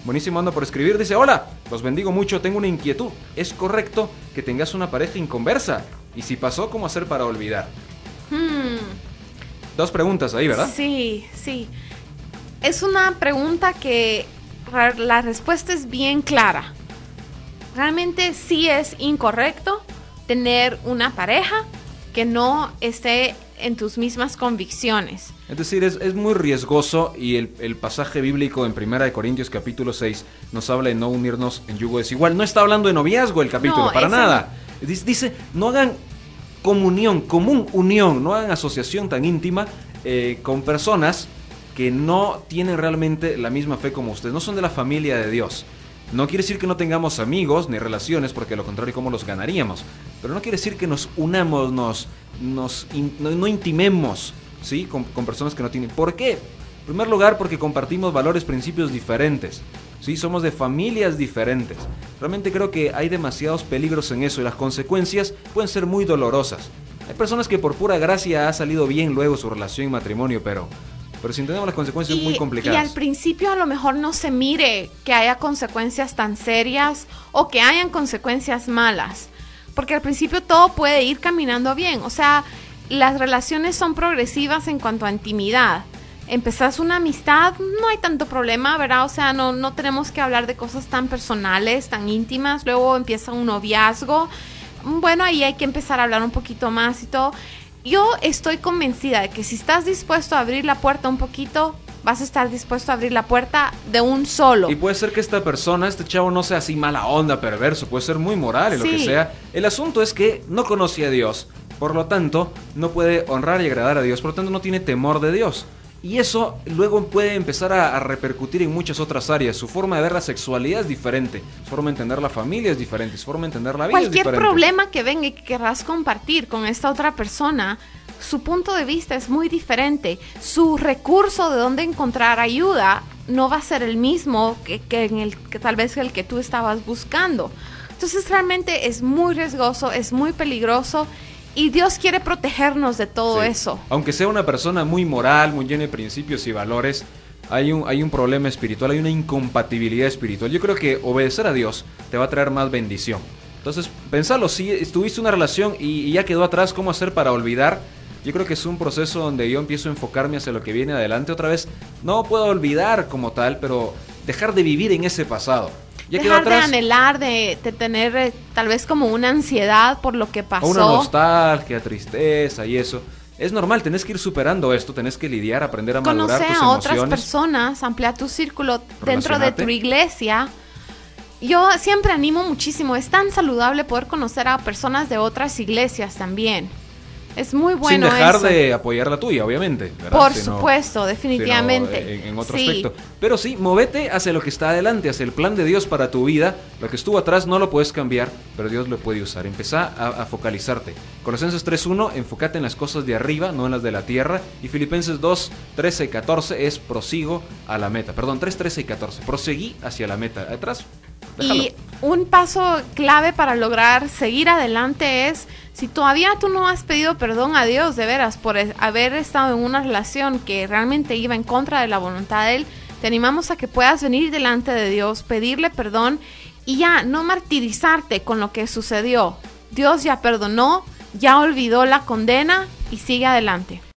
buenísimo, ando por escribir. Dice, hola, los bendigo mucho, tengo una inquietud. ¿Es correcto que tengas una pareja inconversa? Y si pasó, ¿cómo hacer para olvidar? Dos preguntas ahí, ¿verdad? Sí. Es una pregunta que la respuesta es bien clara. Realmente sí es incorrecto tener una pareja que no esté en tus mismas convicciones. Es decir, es muy riesgoso, y el pasaje bíblico en 1 Corintios capítulo 6 nos habla de no unirnos en yugo desigual. No está hablando de noviazgo el capítulo, No, para eso nada. Dice, no hagan común unión, no hagan asociación tan íntima con personas que no tienen realmente la misma fe como ustedes, no son de la familia de Dios. No quiere decir que no tengamos amigos ni relaciones, porque a lo contrario, ¿cómo los ganaríamos? Pero no quiere decir que nos unamos, no intimemos, ¿sí? Con personas que no tienen. ¿Por qué? En primer lugar, porque compartimos valores, principios diferentes, ¿sí? Somos de familias diferentes. Realmente creo que hay demasiados peligros en eso, y las consecuencias pueden ser muy dolorosas. Hay personas que por pura gracia ha salido bien luego su relación y matrimonio, pero si entendemos las consecuencias muy complicadas. Y al principio a lo mejor no se mire que haya consecuencias tan serias o que hayan consecuencias malas, porque al principio todo puede ir caminando bien. O sea, las relaciones son progresivas en cuanto a intimidad. Empezás una amistad, no hay tanto problema, ¿verdad? O sea, no tenemos que hablar de cosas tan personales, tan íntimas. Luego empieza un noviazgo. Bueno, ahí hay que empezar a hablar un poquito más y todo. Yo estoy convencida de que si estás dispuesto a abrir la puerta un poquito, vas a estar dispuesto a abrir la puerta de un solo. Y puede ser que esta persona, este chavo, no sea así mala onda, perverso, puede ser muy moral y lo que sea. El asunto es que no conoce a Dios, por lo tanto, no puede honrar y agradar a Dios, por lo tanto no tiene temor de Dios. Y eso luego puede empezar a repercutir en muchas otras áreas. Su forma de ver la sexualidad es diferente, su forma de entender la familia es diferente, su forma de entender la vida es diferente. Cualquier problema que venga y que querrás compartir con esta otra persona, su punto de vista es muy diferente. Su recurso de dónde encontrar ayuda no va a ser el mismo que tal vez el que tú estabas buscando. Entonces realmente es muy riesgoso, es muy peligroso. Y Dios quiere protegernos de todo eso. Aunque sea una persona muy moral, muy llena de principios y valores, hay un problema espiritual, hay una incompatibilidad espiritual. Yo creo que obedecer a Dios te va a traer más bendición. Entonces, pensalo, si tuviste una relación y ya quedó atrás, ¿cómo hacer para olvidar? Yo creo que es un proceso donde yo empiezo a enfocarme hacia lo que viene adelante. Otra vez, no puedo olvidar como tal, pero dejar de vivir en ese pasado. Ya dejar de anhelar, de tener tal vez como una ansiedad por lo que pasó. O una nostalgia, tristeza y eso. Es normal, tenés que ir superando esto, tenés que lidiar, aprender a madurar tus emociones. Conocer a otras personas, ampliar tu círculo dentro de tu iglesia. Yo siempre animo muchísimo, es tan saludable poder conocer a personas de otras iglesias también. Es muy bueno eso. Sin dejar de apoyar la tuya, obviamente, ¿verdad? Por supuesto, definitivamente. En otro aspecto. Pero sí, móvete hacia lo que está adelante, hacia el plan de Dios para tu vida. Lo que estuvo atrás no lo puedes cambiar, pero Dios lo puede usar. Empezá a focalizarte. Colosenses 3:1, enfócate en las cosas de arriba, no en las de la tierra. Y Filipenses 2:13 y 14 es prosigo a la meta. Perdón, 3:13 y 14. Proseguí hacia la meta. Atrás, déjalo. Y un paso clave para lograr seguir adelante es, si todavía tú no has pedido perdón a Dios de veras por haber estado en una relación que realmente iba en contra de la voluntad de Él, te animamos a que puedas venir delante de Dios, pedirle perdón y ya no martirizarte con lo que sucedió. Dios ya perdonó, ya olvidó la condena y sigue adelante.